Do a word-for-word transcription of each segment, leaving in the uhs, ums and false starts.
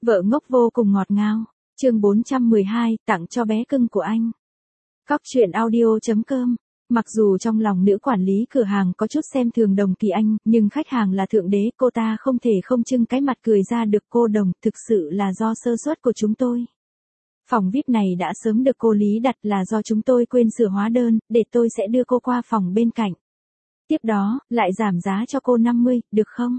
Vợ ngốc vô cùng ngọt ngào. Chương bốn trăm mười hai, tặng cho bé cưng của anh. Cóc truyện audio chấm com. Mặc dù trong lòng nữ quản lý cửa hàng có chút xem thường Đồng Kỳ Anh, nhưng khách hàng là thượng đế, cô ta không thể không trưng cái mặt cười ra được. Cô Đồng, thực sự là do sơ suất của chúng tôi. Phòng vi ai pi này đã sớm được cô Lý đặt, là do chúng tôi quên sửa hóa đơn, để tôi sẽ đưa cô qua phòng bên cạnh. Tiếp đó, lại giảm giá cho cô năm mươi, được không?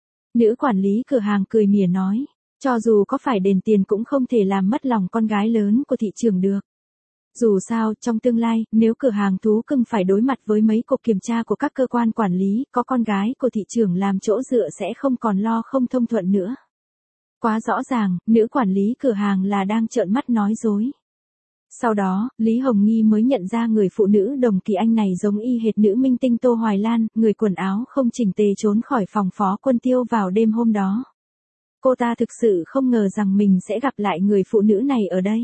Nữ quản lý cửa hàng cười mỉa nói. Cho dù có phải đền tiền cũng không thể làm mất lòng con gái lớn của thị trường được. Dù sao, trong tương lai, nếu cửa hàng thú cưng phải đối mặt với mấy cuộc kiểm tra của các cơ quan quản lý, có con gái của thị trường làm chỗ dựa sẽ không còn lo không thông thuận nữa. Quá rõ ràng, nữ quản lý cửa hàng là đang trợn mắt nói dối. Sau đó, Lý Hồng Nghi mới nhận ra người phụ nữ Đồng Kỳ Anh này giống y hệt nữ minh tinh Tô Hoài Lan, người quần áo không chỉnh tề trốn khỏi phòng Phó Quân Tiêu vào đêm hôm đó. Cô ta thực sự không ngờ rằng mình sẽ gặp lại người phụ nữ này ở đây.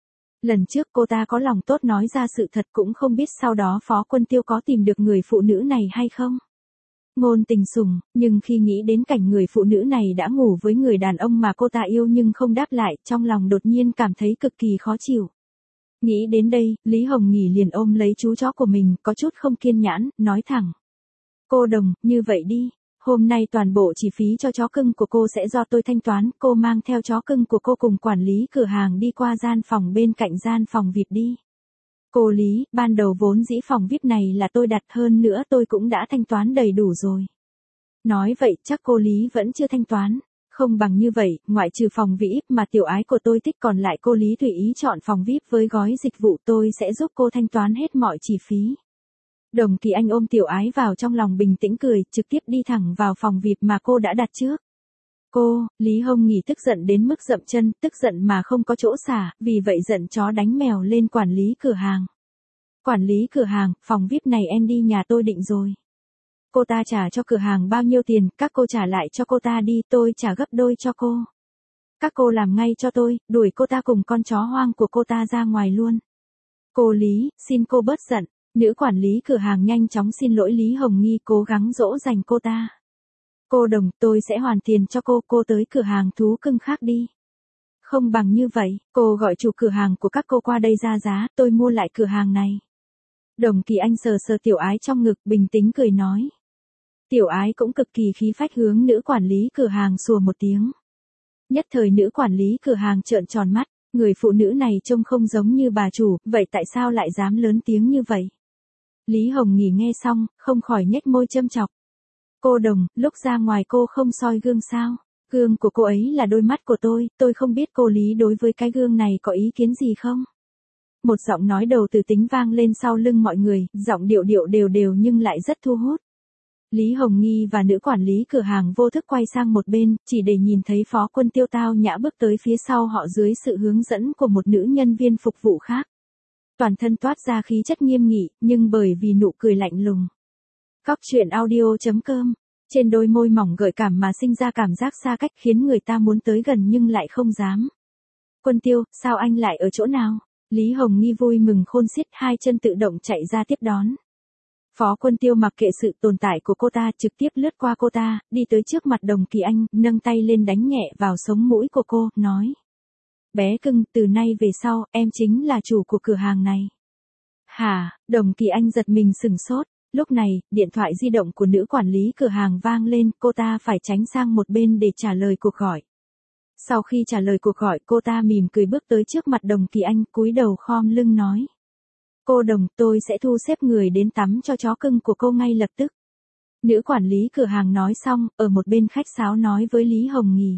Lần trước cô ta có lòng tốt nói ra sự thật, cũng không biết sau đó Phó Quân Tiêu có tìm được người phụ nữ này hay không. Ngôn tình sủng, nhưng khi nghĩ đến cảnh người phụ nữ này đã ngủ với người đàn ông mà cô ta yêu nhưng không đáp lại, trong lòng đột nhiên cảm thấy cực kỳ khó chịu. Nghĩ đến đây, Lý Hồng Nghỉ liền ôm lấy chú chó của mình, có chút không kiên nhẫn, nói thẳng. Cô Đồng, như vậy đi. Hôm nay toàn bộ chi phí cho chó cưng của cô sẽ do tôi thanh toán, cô mang theo chó cưng của cô cùng quản lý cửa hàng đi qua gian phòng bên cạnh gian phòng vi ai pi đi. Cô Lý, ban đầu vốn dĩ phòng vi ai pi này là tôi đặt, hơn nữa tôi cũng đã thanh toán đầy đủ rồi. Nói vậy chắc cô Lý vẫn chưa thanh toán. Không bằng như vậy, ngoại trừ phòng vi ai pi mà tiểu ái của tôi thích, còn lại cô Lý tùy ý chọn phòng vi ai pi với gói dịch vụ, tôi sẽ giúp cô thanh toán hết mọi chi phí. Đồng Kỳ Anh ôm tiểu ái vào trong lòng bình tĩnh cười, trực tiếp đi thẳng vào phòng vi ai pi mà cô đã đặt trước. Cô, Lý Hồng Nghỉ tức giận đến mức dậm chân, tức giận mà không có chỗ xả, vì vậy giận chó đánh mèo lên quản lý cửa hàng. Quản lý cửa hàng, phòng vi ai pi này Andy nhà tôi định rồi. Cô ta trả cho cửa hàng bao nhiêu tiền, các cô trả lại cho cô ta đi, tôi trả gấp đôi cho cô. Các cô làm ngay cho tôi, đuổi cô ta cùng con chó hoang của cô ta ra ngoài luôn. Cô Lý, xin cô bớt giận. Nữ quản lý cửa hàng nhanh chóng xin lỗi Lý Hồng Nghi, cố gắng dỗ dành cô ta. Cô Đồng, tôi sẽ hoàn tiền cho cô, cô tới cửa hàng thú cưng khác đi. Không bằng như vậy, cô gọi chủ cửa hàng của các cô qua đây ra giá, tôi mua lại cửa hàng này. Đồng Kỳ Anh sờ sờ tiểu ái trong ngực, bình tĩnh cười nói. Tiểu ái cũng cực kỳ khí phách hướng nữ quản lý cửa hàng sủa một tiếng. Nhất thời nữ quản lý cửa hàng trợn tròn mắt, người phụ nữ này trông không giống như bà chủ, vậy tại sao lại dám lớn tiếng như vậy? Lý Hồng Nghỉ nghe xong, không khỏi nhếch môi châm chọc. Cô Đồng, lúc ra ngoài cô không soi gương sao? Gương của cô ấy là đôi mắt của tôi, tôi không biết cô Lý đối với cái gương này có ý kiến gì không? Một giọng nói đầu từ tính vang lên sau lưng mọi người, giọng điệu điệu đều đều nhưng lại rất thu hút. Lý Hồng Nghi và nữ quản lý cửa hàng vô thức quay sang một bên, chỉ để nhìn thấy Phó Quân Tiêu tao nhã bước tới phía sau họ dưới sự hướng dẫn của một nữ nhân viên phục vụ khác. Toàn thân toát ra khí chất nghiêm nghị, nhưng bởi vì nụ cười lạnh lùng. Cóc truyện audio chấm com. Trên đôi môi mỏng gợi cảm mà sinh ra cảm giác xa cách, khiến người ta muốn tới gần nhưng lại không dám. Quân Tiêu, sao anh lại ở chỗ nào? Lý Hồng Nghi vui mừng khôn xiết, hai chân tự động chạy ra tiếp đón. Phó Quân Tiêu mặc kệ sự tồn tại của cô ta, trực tiếp lướt qua cô ta, đi tới trước mặt Đồng Kỳ Anh, nâng tay lên đánh nhẹ vào sống mũi của cô, nói. Bé cưng, từ nay về sau, em chính là chủ của cửa hàng này. Hả? Đồng Kỳ Anh giật mình sừng sốt. Lúc này, điện thoại di động của nữ quản lý cửa hàng vang lên, cô ta phải tránh sang một bên để trả lời cuộc gọi. Sau khi trả lời cuộc gọi, cô ta mỉm cười bước tới trước mặt Đồng Kỳ Anh, cúi đầu khom lưng nói. Cô Đồng, tôi sẽ thu xếp người đến tắm cho chó cưng của cô ngay lập tức. Nữ quản lý cửa hàng nói xong, ở một bên khách sáo nói với Lý Hồng Nghì.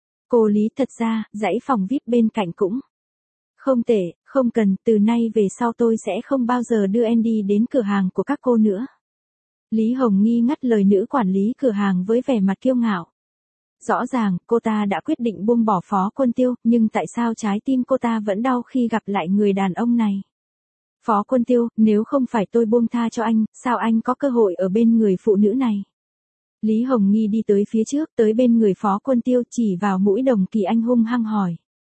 Cô Lý, thật ra, dãy phòng vi ai pi bên cạnh cũng không tệ, không cần, từ nay về sau tôi sẽ không bao giờ đưa Andy đến cửa hàng của các cô nữa. Lý Hồng Nghi ngắt lời nữ quản lý cửa hàng với vẻ mặt kiêu ngạo. Rõ ràng, cô ta đã quyết định buông bỏ Phó Quân Tiêu, nhưng tại sao trái tim cô ta vẫn đau khi gặp lại người đàn ông này? Phó Quân Tiêu, nếu không phải tôi buông tha cho anh, sao anh có cơ hội ở bên người phụ nữ này? Lý Hồng Nghi đi tới phía trước, tới bên người Phó Quân Tiêu, chỉ vào mũi Đồng Kỳ Anh hung hăng hỏi.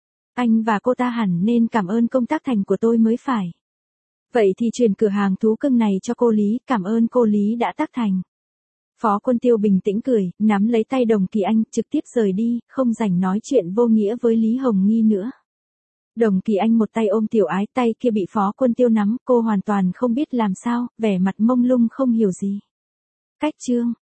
Anh và cô ta hẳn nên cảm ơn công tác thành của tôi mới phải. Vậy thì chuyển cửa hàng thú cưng này cho cô Lý, cảm ơn cô Lý đã tác thành. Phó Quân Tiêu bình tĩnh cười, nắm lấy tay Đồng Kỳ Anh, trực tiếp rời đi, không rảnh nói chuyện vô nghĩa với Lý Hồng Nghi nữa. Đồng Kỳ Anh một tay ôm Tiểu Ái, tay kia bị Phó Quân Tiêu nắm, cô hoàn toàn không biết làm sao, vẻ mặt mông lung không hiểu gì. Cách chương